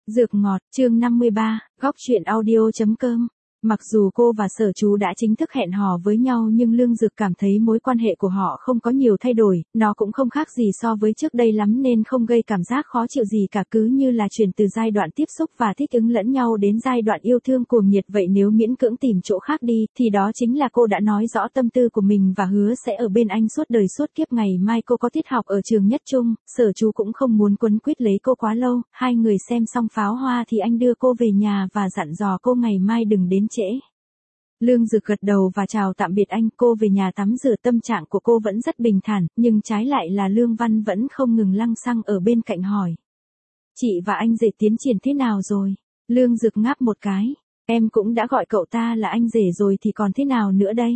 Dược ngọt, chương 53, góc truyện audio.com. Mặc dù cô và Sở Chú đã chính thức hẹn hò với nhau nhưng Lương Dược cảm thấy mối quan hệ của họ không có nhiều thay đổi, nó cũng không khác gì so với trước đây lắm nên không gây cảm giác khó chịu gì cả, cứ như là chuyển từ giai đoạn tiếp xúc và thích ứng lẫn nhau đến giai đoạn yêu thương cuồng nhiệt vậy. Nếu miễn cưỡng tìm chỗ khác đi, thì đó chính là cô đã nói rõ tâm tư của mình và hứa sẽ ở bên anh suốt đời suốt kiếp. Ngày mai cô có tiết học ở trường Nhất Trung, Sở Chú cũng không muốn quấn quýt lấy cô quá lâu, hai người xem xong pháo hoa thì anh đưa cô về nhà và dặn dò cô ngày mai đừng đến trễ. Lương Dược gật đầu và chào tạm biệt anh, cô về nhà tắm rửa. Tâm trạng của cô vẫn rất bình thản, nhưng trái lại là Lương Văn vẫn không ngừng lăng xăng ở bên cạnh hỏi. Chị và anh rể tiến triển thế nào rồi? Lương Dược ngáp một cái, em cũng đã gọi cậu ta là anh rể rồi thì còn thế nào nữa đây?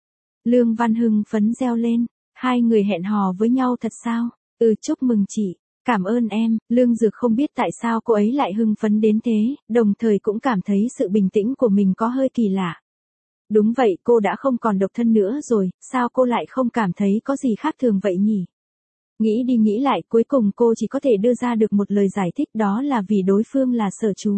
Lương Văn hưng phấn reo lên, hai người hẹn hò với nhau thật sao? Chúc mừng chị. Cảm ơn em. Lương Dược không biết tại sao cô ấy lại hưng phấn đến thế, đồng thời cũng cảm thấy sự bình tĩnh của mình có hơi kỳ lạ. Đúng vậy, cô đã không còn độc thân nữa rồi, sao cô lại không cảm thấy có gì khác thường vậy nhỉ? Nghĩ đi nghĩ lại, cuối cùng cô chỉ có thể đưa ra được một lời giải thích, đó là vì đối phương là Sở Chú.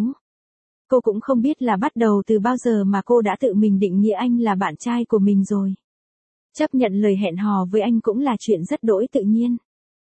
Cô cũng không biết là bắt đầu từ bao giờ mà cô đã tự mình định nghĩa anh là bạn trai của mình rồi. Chấp nhận lời hẹn hò với anh cũng là chuyện rất đỗi tự nhiên.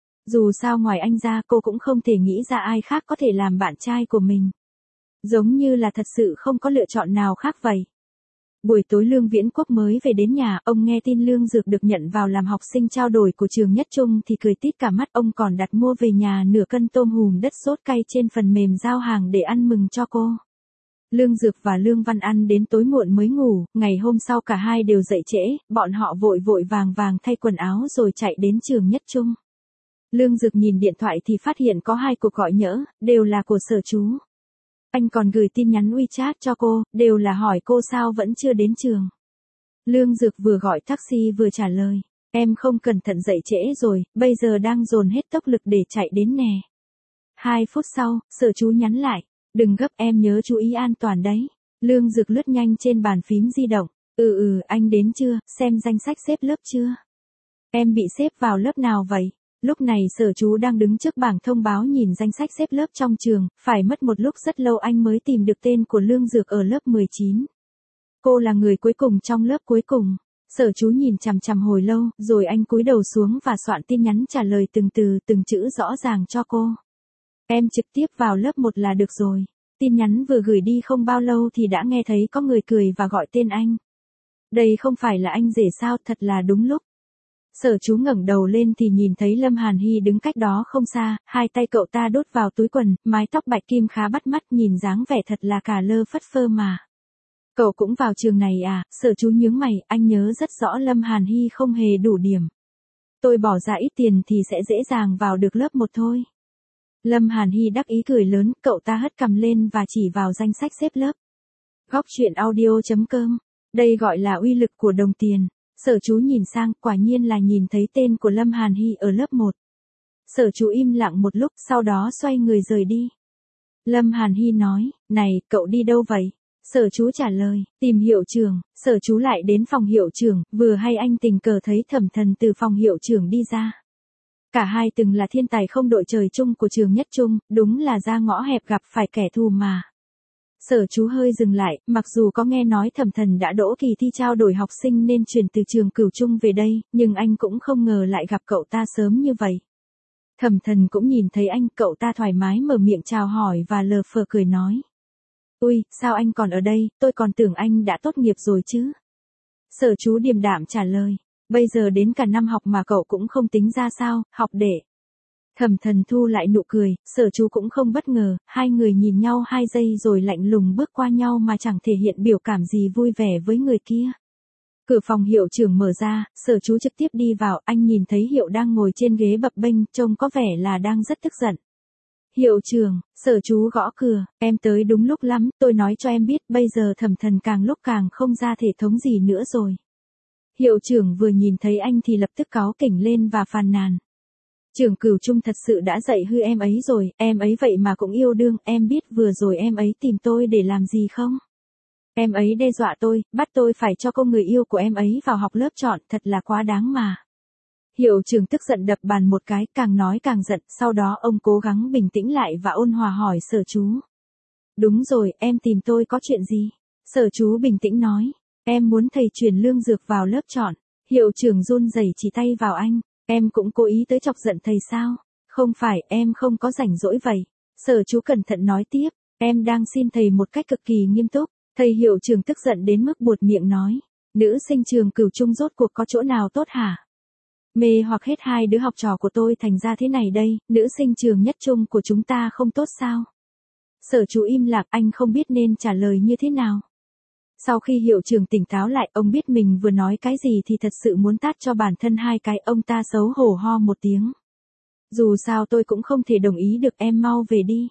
Dù sao ngoài anh ra cô cũng không thể nghĩ ra ai khác có thể làm bạn trai của mình. Giống như là thật sự không có lựa chọn nào khác vậy. Buổi tối Lương Viễn Quốc mới về đến nhà, ông nghe tin Lương Dược được nhận vào làm học sinh trao đổi của trường Nhất Trung thì cười tít cả mắt. Ông còn đặt mua về nhà nửa cân tôm hùm đất sốt cay trên phần mềm giao hàng để ăn mừng cho cô. Lương Dược và Lương Văn ăn đến tối muộn mới ngủ, ngày hôm sau cả hai đều dậy trễ, bọn họ vội vội vàng vàng thay quần áo rồi chạy đến trường Nhất Trung. Lương Dược nhìn điện thoại thì phát hiện có 2 cuộc gọi nhỡ, đều là của Sở Chú. Anh còn gửi tin nhắn WeChat cho cô, đều là hỏi cô sao vẫn chưa đến trường. Lương Dược vừa gọi taxi vừa trả lời, em không cẩn thận dậy trễ rồi, bây giờ đang dồn hết tốc lực để chạy đến nè. 2 phút sau, Sở Chú nhắn lại, đừng gấp em nhớ chú ý an toàn đấy. Lương Dược lướt nhanh trên bàn phím di động, anh đến chưa, xem danh sách xếp lớp chưa? Em bị xếp vào lớp nào vậy? Lúc này Sở Chú đang đứng trước bảng thông báo nhìn danh sách xếp lớp trong trường, phải mất một lúc rất lâu anh mới tìm được tên của Lương Dược ở lớp 19. Cô là người cuối cùng trong lớp cuối cùng. Sở Chú nhìn chằm chằm hồi lâu, rồi anh cúi đầu xuống và soạn tin nhắn trả lời từng từ từng chữ rõ ràng cho cô. Em trực tiếp vào lớp 1 là được rồi. Tin nhắn vừa gửi đi không bao lâu thì đã nghe thấy có người cười và gọi tên anh. Đây không phải là anh rể sao, thật là đúng lúc. Sở Chú ngẩng đầu lên thì nhìn thấy Lâm Hàn Hy đứng cách đó không xa, hai tay cậu ta đút vào túi quần, mái tóc bạch kim khá bắt mắt, nhìn dáng vẻ thật là cả lơ phất phơ mà. Cậu cũng vào trường này à? Sở Chú nhướng mày, anh nhớ rất rõ Lâm Hàn Hy không hề đủ điểm. Tôi bỏ ra ít tiền thì sẽ dễ dàng vào được lớp 1 thôi. Lâm Hàn Hy đắc ý cười lớn, cậu ta hất cằm lên và chỉ vào danh sách xếp lớp. Góc truyện audio.com. Đây gọi là uy lực của đồng tiền. Sở Chú nhìn sang, quả nhiên là nhìn thấy tên của Lâm Hàn Hy ở lớp 1. Sở Chú im lặng một lúc, sau đó xoay người rời đi. Lâm Hàn Hy nói, này, cậu đi đâu vậy? Sở Chú trả lời, tìm hiệu trưởng. Sở Chú lại đến phòng hiệu trưởng, vừa hay anh tình cờ thấy Thẩm Thần từ phòng hiệu trưởng đi ra. Cả hai từng là thiên tài không đội trời chung của trường Nhất Trung, đúng là ra ngõ hẹp gặp phải kẻ thù mà. Sở Chú hơi dừng lại, mặc dù có nghe nói Thẩm Thần đã đỗ kỳ thi trao đổi học sinh nên chuyển từ trường Cửu Trung về đây, nhưng anh cũng không ngờ lại gặp cậu ta sớm như vậy. Thẩm Thần cũng nhìn thấy anh, cậu ta thoải mái mở miệng chào hỏi và lờ phờ cười nói. Ui, sao anh còn ở đây, tôi còn tưởng anh đã tốt nghiệp rồi chứ. Sở Chú điềm đạm trả lời, bây giờ đến cả năm học mà cậu cũng không tính ra sao, học để. Thẩm Thần thu lại nụ cười, Sở Chú cũng không bất ngờ, hai người nhìn nhau 2 giây rồi lạnh lùng bước qua nhau mà chẳng thể hiện biểu cảm gì vui vẻ với người kia. Cửa phòng hiệu trưởng mở ra, Sở Chú trực tiếp đi vào, anh nhìn thấy Hiệu đang ngồi trên ghế bập bênh, trông có vẻ là đang rất tức giận. Hiệu trưởng, Sở Chú gõ cửa, em tới đúng lúc lắm, tôi nói cho em biết, bây giờ Thẩm Thần càng lúc càng không ra thể thống gì nữa rồi. Hiệu trưởng vừa nhìn thấy anh thì lập tức cáu kỉnh lên và phàn nàn. Trường Cửu Trung thật sự đã dạy hư em ấy rồi, em ấy vậy mà cũng yêu đương, em biết vừa rồi em ấy tìm tôi để làm gì không? Em ấy đe dọa tôi, bắt tôi phải cho cô người yêu của em ấy vào học lớp chọn, thật là quá đáng mà. Hiệu trưởng tức giận đập bàn một cái, càng nói càng giận, sau đó ông cố gắng bình tĩnh lại và ôn hòa hỏi Sở Chú. Đúng rồi, em tìm tôi có chuyện gì? Sở chú bình tĩnh nói. Em muốn thầy chuyển Lương Dược vào lớp chọn. Hiệu trưởng run rẩy chỉ tay vào anh. Em cũng cố ý tới chọc giận thầy sao? Không phải, em không có rảnh rỗi vậy. Sở chú cẩn thận nói tiếp. Em đang xin thầy một cách cực kỳ nghiêm túc. Thầy hiệu trưởng tức giận đến mức buột miệng nói. Nữ sinh trường Cửu Trung rốt cuộc có chỗ nào tốt hả? Mê hoặc hết hai đứa học trò của tôi thành ra thế này đây, nữ sinh trường Nhất Trung của chúng ta không tốt sao? Sở chú im lặng, anh không biết nên trả lời như thế nào. Sau khi hiệu trưởng tỉnh táo lại, ông biết mình vừa nói cái gì thì thật sự muốn tát cho bản thân hai cái, ông ta xấu hổ ho một tiếng. Dù sao tôi cũng không thể đồng ý được, em mau về đi.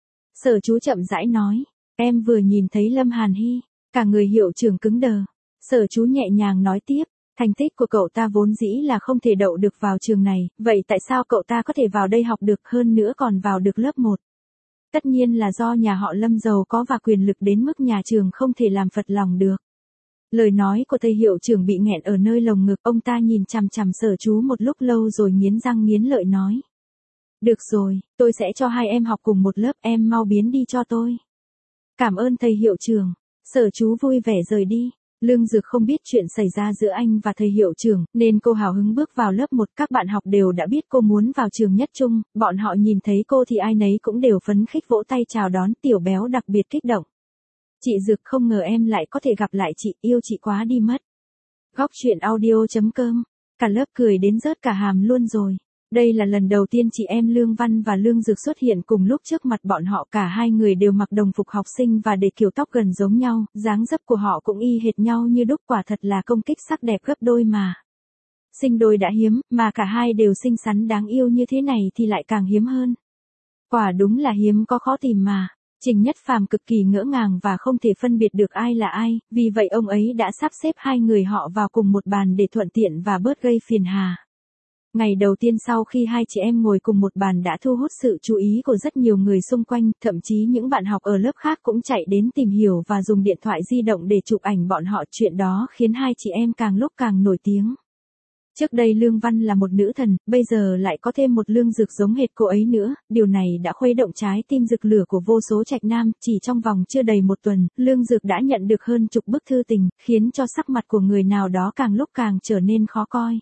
Sở chú chậm rãi nói, em vừa nhìn thấy Lâm Hàn Hy, cả người hiệu trưởng cứng đờ. Sở chú nhẹ nhàng nói tiếp, thành tích của cậu ta vốn dĩ là không thể đậu được vào trường này, vậy tại sao cậu ta có thể vào đây học được, hơn nữa còn vào được lớp 1? Tất nhiên là do nhà họ Lâm giàu có và quyền lực đến mức nhà trường không thể làm phật lòng được. Lời nói của thầy hiệu trưởng bị nghẹn ở nơi lồng ngực, ông ta nhìn chằm chằm sở chú một lúc lâu rồi nghiến răng nghiến lợi nói. Được rồi, tôi sẽ cho hai em học cùng một lớp, em mau biến đi cho tôi. Cảm ơn thầy hiệu trưởng. Sở chú vui vẻ rời đi. Lương Dược không biết chuyện xảy ra giữa anh và thầy hiệu trưởng, nên cô hào hứng bước vào lớp 1, các bạn học đều đã biết cô muốn vào trường Nhất Trung, bọn họ nhìn thấy cô thì ai nấy cũng đều phấn khích vỗ tay chào đón, Tiểu Béo đặc biệt kích động. Chị Dược, không ngờ em lại có thể gặp lại chị, yêu chị quá đi mất. Góc truyện audio.com, cả lớp cười đến rớt cả hàm luôn rồi. Đây là lần đầu tiên chị em Lương Văn và Lương Dược xuất hiện cùng lúc trước mặt bọn họ, cả hai người đều mặc đồng phục học sinh và để kiểu tóc gần giống nhau, dáng dấp của họ cũng y hệt nhau như đúc, quả thật là công kích sắc đẹp gấp đôi mà. Sinh đôi đã hiếm, mà cả hai đều xinh xắn đáng yêu như thế này thì lại càng hiếm hơn. Quả đúng là hiếm có khó tìm mà. Trình Nhất Phàm cực kỳ ngỡ ngàng và không thể phân biệt được ai là ai, vì vậy ông ấy đã sắp xếp hai người họ vào cùng một bàn để thuận tiện và bớt gây phiền hà. Ngày đầu tiên sau khi hai chị em ngồi cùng một bàn đã thu hút sự chú ý của rất nhiều người xung quanh, thậm chí những bạn học ở lớp khác cũng chạy đến tìm hiểu và dùng điện thoại di động để chụp ảnh bọn họ, chuyện đó khiến hai chị em càng lúc càng nổi tiếng. Trước đây Lương Văn là một nữ thần, bây giờ lại có thêm một Lương Dược giống hệt cô ấy nữa, điều này đã khuấy động trái tim rực lửa của vô số trạch nam, chỉ trong vòng chưa đầy một tuần, Lương Dược đã nhận được hơn chục bức thư tình, khiến cho sắc mặt của người nào đó càng lúc càng trở nên khó coi.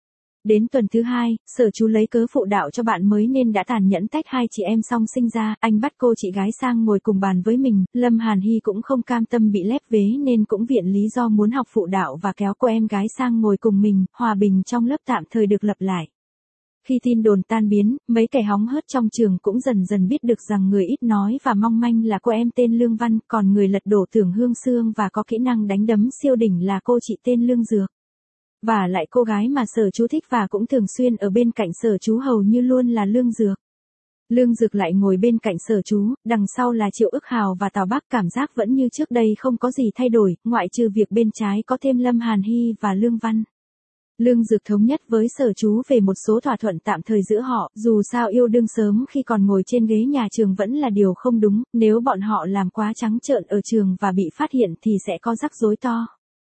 Đến tuần thứ 2, sở chú lấy cớ phụ đạo cho bạn mới nên đã tàn nhẫn tách hai chị em song sinh ra, anh bắt cô chị gái sang ngồi cùng bàn với mình, Lâm Hàn Hy cũng không cam tâm bị lép vế nên cũng viện lý do muốn học phụ đạo và kéo cô em gái sang ngồi cùng mình, hòa bình trong lớp tạm thời được lập lại. Khi tin đồn tan biến, mấy kẻ hóng hớt trong trường cũng dần dần biết được rằng người ít nói và mong manh là cô em tên Lương Văn, còn người lật đổ tưởng Hương Sương và có kỹ năng đánh đấm siêu đỉnh là cô chị tên Lương Dược. Và lại cô gái mà sở chú thích và cũng thường xuyên ở bên cạnh sở chú hầu như luôn là Lương Dược. Lương Dược lại ngồi bên cạnh sở chú, đằng sau là Triệu Ức Hào và Tào Bắc, cảm giác vẫn như trước đây không có gì thay đổi, ngoại trừ việc bên trái có thêm Lâm Hàn Hy và Lương Văn. Lương Dược thống nhất với sở chú về một số thỏa thuận tạm thời giữa họ, dù sao yêu đương sớm khi còn ngồi trên ghế nhà trường vẫn là điều không đúng, nếu bọn họ làm quá trắng trợn ở trường và bị phát hiện thì sẽ có rắc rối to.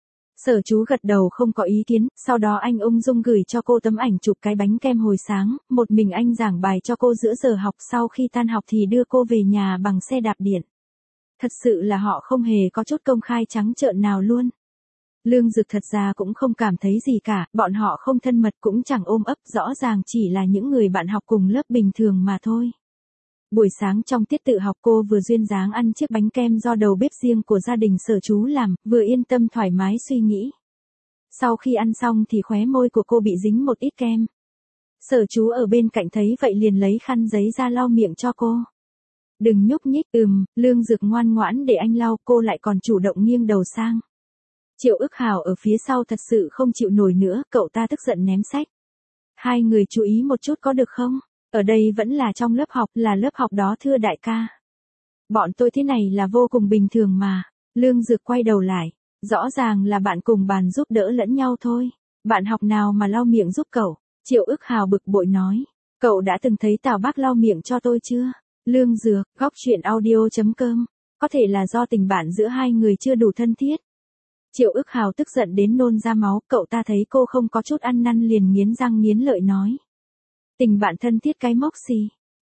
Sở chú gật đầu không có ý kiến, sau đó anh ung dung gửi cho cô tấm ảnh chụp cái bánh kem hồi sáng, một mình anh giảng bài cho cô giữa giờ học, sau khi tan học thì đưa cô về nhà bằng xe đạp điện. Thật sự là họ không hề có chút công khai trắng trợn nào luôn. Lương Dược thật ra cũng không cảm thấy gì cả, bọn họ không thân mật cũng chẳng ôm ấp, rõ ràng chỉ là những người bạn học cùng lớp bình thường mà thôi. Buổi sáng trong tiết tự học cô vừa duyên dáng ăn chiếc bánh kem do đầu bếp riêng của gia đình sở chú làm, vừa yên tâm thoải mái suy nghĩ. Sau khi ăn xong thì khóe môi của cô bị dính một ít kem. Sở chú ở bên cạnh thấy vậy liền lấy khăn giấy ra lau miệng cho cô. Đừng nhúc nhích, Lương Dược ngoan ngoãn để anh lau, cô lại còn chủ động nghiêng đầu sang. Triệu Ức Hào ở phía sau thật sự không chịu nổi nữa, cậu ta tức giận ném sách. Hai người chú ý một chút có được không? Ở đây vẫn là trong lớp học, là lớp học đó thưa đại ca. Bọn tôi thế này là vô cùng bình thường mà. Lương Dược quay đầu lại. Rõ ràng là bạn cùng bàn giúp đỡ lẫn nhau thôi. Bạn học nào mà lau miệng giúp cậu? Triệu Ức Hào bực bội nói. Cậu đã từng thấy Tào Bác lau miệng cho tôi chưa? Lương Dược, góc truyện audio.com. Có thể là do tình bạn giữa hai người chưa đủ thân thiết. Triệu Ức Hào tức giận đến nôn ra máu, cậu ta thấy cô không có chút ăn năn liền nghiến răng nghiến lợi nói. Tình bạn thân thiết cái mốc gì?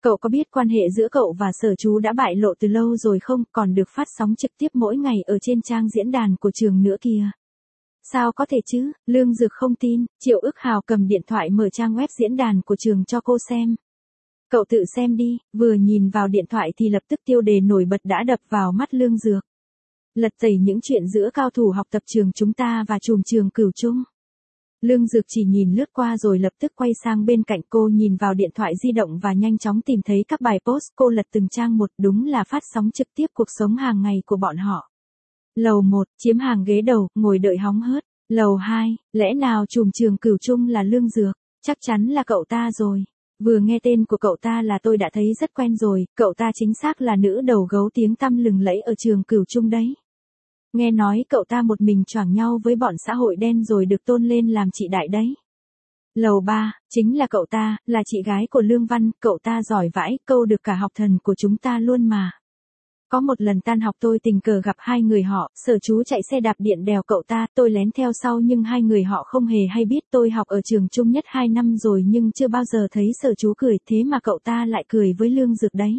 Cậu có biết quan hệ giữa cậu và Sở Chú đã bại lộ từ lâu rồi không, còn được phát sóng trực tiếp mỗi ngày ở trên trang diễn đàn của trường nữa kìa. Sao có thể chứ, Lương Dược không tin, Triệu Ức Hào cầm điện thoại mở trang web diễn đàn của trường cho cô xem. Cậu tự xem đi, vừa nhìn vào điện thoại thì lập tức tiêu đề nổi bật đã đập vào mắt Lương Dược. Lật tẩy những chuyện giữa cao thủ học tập trường chúng ta và trùm trường Cửu Trung. Lương Dược chỉ nhìn lướt qua rồi lập tức quay sang bên cạnh cô, nhìn vào điện thoại di động và nhanh chóng tìm thấy các bài post. Cô lật từng trang một, đúng là phát sóng trực tiếp cuộc sống hàng ngày của bọn họ. Lầu 1, chiếm hàng ghế đầu, ngồi đợi hóng hớt. Lầu 2, lẽ nào trùm trường Cửu Trung là Lương Dược? Chắc chắn là cậu ta rồi. Vừa nghe tên của cậu ta là tôi đã thấy rất quen rồi, cậu ta chính xác là nữ đầu gấu tiếng tăm lừng lẫy ở trường Cửu Trung đấy. Nghe nói cậu ta một mình choảng nhau với bọn xã hội đen rồi được tôn lên làm chị đại đấy. Lầu 3, chính là cậu ta, là chị gái của Lương Văn, cậu ta giỏi vãi, câu được cả học thần của chúng ta luôn mà. Có một lần tan học tôi tình cờ gặp hai người họ, Sở Chú chạy xe đạp điện đèo cậu ta, tôi lén theo sau nhưng hai người họ không hề hay biết. Tôi học ở trường Trung Nhất 2 năm rồi nhưng chưa bao giờ thấy Sở Chú cười, thế mà cậu ta lại cười với Lương Dược đấy.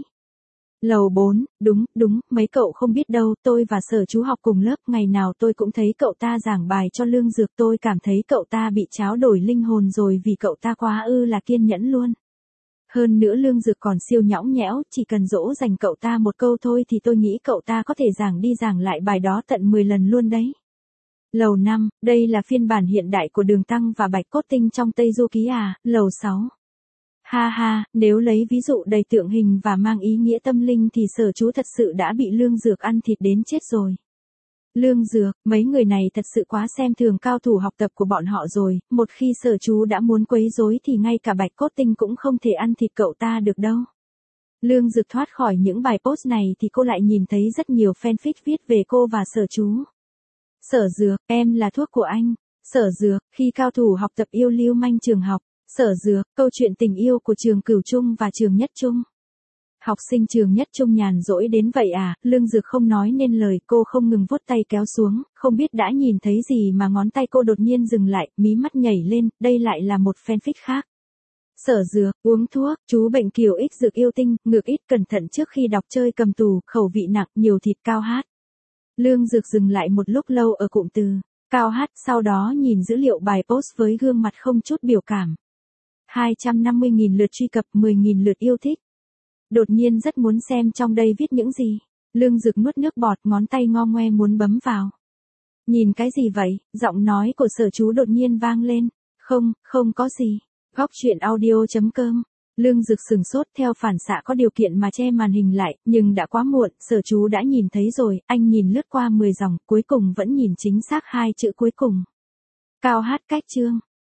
Lầu 4, đúng, mấy cậu không biết đâu, tôi và Sở Chú học cùng lớp, ngày nào tôi cũng thấy cậu ta giảng bài cho Lương Dược, tôi cảm thấy cậu ta bị tráo đổi linh hồn rồi vì cậu ta quá là kiên nhẫn luôn. Hơn nữa Lương Dược còn siêu nhõng nhẽo, chỉ cần dỗ dành cậu ta một câu thôi thì tôi nghĩ cậu ta có thể giảng đi giảng lại bài đó tận 10 lần luôn đấy. Lầu 5, đây là phiên bản hiện đại của Đường Tăng và Bạch Cốt Tinh trong Tây Du Ký à. Lầu 6. Ha ha, nếu lấy ví dụ đầy tượng hình và mang ý nghĩa tâm linh thì Sở Chú thật sự đã bị Lương Dược ăn thịt đến chết rồi. Lương Dược, mấy người này thật sự quá xem thường cao thủ học tập của bọn họ rồi, một khi Sở Chú đã muốn quấy rối thì ngay cả Bạch Cốt Tinh cũng không thể ăn thịt cậu ta được đâu. Lương Dược thoát khỏi những bài post này thì cô lại nhìn thấy rất nhiều fanfic viết về cô và Sở Chú. Sở Dược, em là thuốc của anh. Sở Dược, khi cao thủ học tập yêu lưu manh trường học. Sở Dược, câu chuyện tình yêu của trường Cửu Trung và trường Nhất Trung. Học sinh trường Nhất Trung nhàn rỗi đến vậy à, Lương Dược không nói nên lời, cô không ngừng vuốt tay kéo xuống, không biết đã nhìn thấy gì mà ngón tay cô đột nhiên dừng lại, mí mắt nhảy lên, đây lại là một fanfic khác. Sở Dược, uống thuốc, chú bệnh kiều ích dược yêu tinh, ngược ít cẩn thận trước khi đọc chơi cầm tù, khẩu vị nặng, nhiều thịt cao hát. Lương Dược dừng lại một lúc lâu ở cụm từ cao hát, sau đó nhìn dữ liệu bài post với gương mặt không chút biểu cảm. 250.000 lượt truy cập, 10.000 lượt yêu thích. Đột nhiên rất muốn xem trong đây viết những gì. Lương Dược nuốt nước bọt, ngón tay ngo ngoe muốn bấm vào. Nhìn cái gì vậy? Giọng nói của Sở Chú đột nhiên vang lên. Không có gì. Góc truyện audio.com. Lương Dược sừng sốt, theo phản xạ có điều kiện mà che màn hình lại, nhưng đã quá muộn, Sở Chú đã nhìn thấy rồi, anh nhìn lướt qua 10 dòng, cuối cùng vẫn nhìn chính xác hai chữ cuối cùng. Cao hát cách chương.